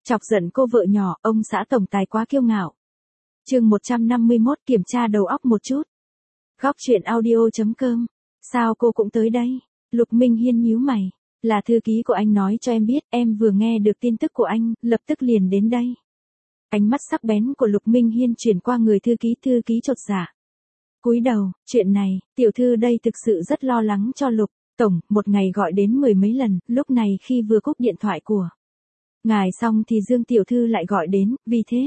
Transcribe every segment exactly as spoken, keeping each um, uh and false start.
Chọc giận cô vợ nhỏ, ông xã tổng tài quá kiêu ngạo. Chương một trăm năm mươi mốt kiểm tra đầu óc một chút. Góc truyện audio chấm com. Sao cô cũng tới đây? Lục Minh Hiên nhíu mày. Là thư ký của anh nói cho em biết, em vừa nghe được tin tức của anh, lập tức liền đến đây. Ánh mắt sắc bén của Lục Minh Hiên chuyển qua người thư ký, thư ký chột dạ. Cúi đầu, chuyện này, tiểu thư đây thực sự rất lo lắng cho Lục tổng, một ngày gọi đến mười mấy lần, lúc này khi vừa cúp điện thoại của ngài xong thì Dương tiểu thư lại gọi đến, vì thế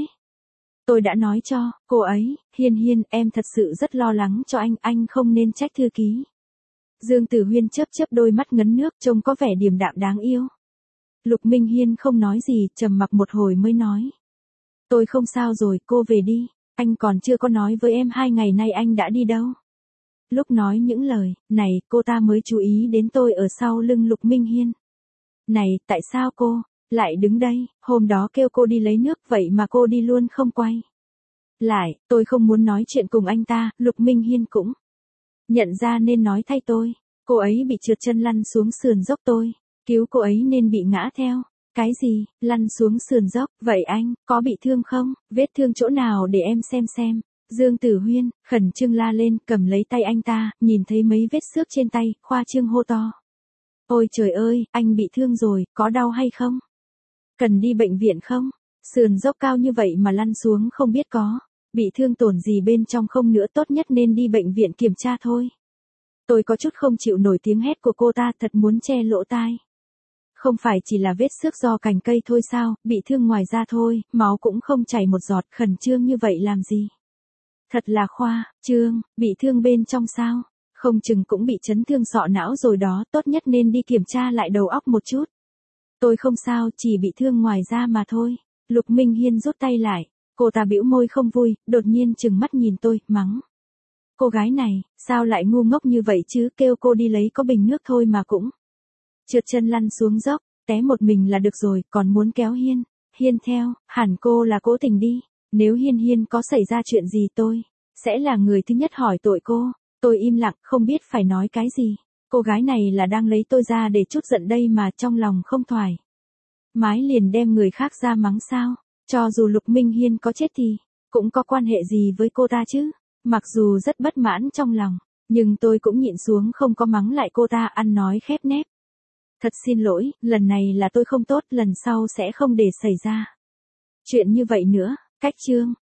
tôi đã nói cho cô ấy, Hiên Hiên, em thật sự rất lo lắng cho anh, anh không nên trách thư ký. Dương Tử Huyên chớp chớp đôi mắt ngấn nước, trông có vẻ điềm đạm đáng yêu. Lục Minh Hiên không nói gì, trầm mặc một hồi mới nói. Tôi không sao rồi, cô về đi, anh còn chưa có nói với em hai ngày nay anh đã đi đâu. Lúc nói những lời này, cô ta mới chú ý đến tôi ở sau lưng Lục Minh Hiên. Này, tại sao cô lại đứng đây, hôm đó kêu cô đi lấy nước vậy mà cô đi luôn không quay lại, tôi không muốn nói chuyện cùng anh ta, Lục Minh Hiên cũng nhận ra nên nói thay tôi. Cô ấy bị trượt chân lăn xuống sườn dốc, tôi cứu cô ấy nên bị ngã theo. Cái gì, lăn xuống sườn dốc, vậy anh, có bị thương không, vết thương chỗ nào để em xem xem. Dương Tử Huyên, khẩn trương la lên, cầm lấy tay anh ta, nhìn thấy mấy vết xước trên tay, khoa trương hô to. Ôi trời ơi, anh bị thương rồi, có đau hay không? Cần đi bệnh viện không? Sườn dốc cao như vậy mà lăn xuống không biết có bị thương tổn gì bên trong không nữa, tốt nhất nên đi bệnh viện kiểm tra thôi. Tôi có chút không chịu nổi tiếng hét của cô ta, thật muốn che lỗ tai. Không phải chỉ là vết xước do cành cây thôi sao, bị thương ngoài da thôi, máu cũng không chảy một giọt, khẩn trương như vậy làm gì? Thật là khoa trương, bị thương bên trong sao? Không chừng cũng bị chấn thương sọ não rồi đó, tốt nhất nên đi kiểm tra lại đầu óc một chút. Tôi không sao, chỉ bị thương ngoài da mà thôi. Lục Minh Hiên rút tay lại, cô ta bĩu môi không vui, đột nhiên trừng mắt nhìn tôi, mắng. Cô gái này, sao lại ngu ngốc như vậy chứ, kêu cô đi lấy có bình nước thôi mà cũng trượt chân lăn xuống dốc, té một mình là được rồi, còn muốn kéo Hiên Hiên theo, hẳn cô là cố tình đi. Nếu Hiên Hiên có xảy ra chuyện gì tôi sẽ là người thứ nhất hỏi tội cô. Tôi im lặng, không biết phải nói cái gì. Cô gái này là đang lấy tôi ra để chút giận đây mà, trong lòng không thoải mái liền đem người khác ra mắng sao? Cho dù Lục Minh Hiên có chết thì cũng có quan hệ gì với cô ta chứ? Mặc dù rất bất mãn trong lòng, nhưng tôi cũng nhịn xuống không có mắng lại cô ta, ăn nói khép nép. Thật xin lỗi, lần này là tôi không tốt, lần sau sẽ không để xảy ra chuyện như vậy nữa. Cách chương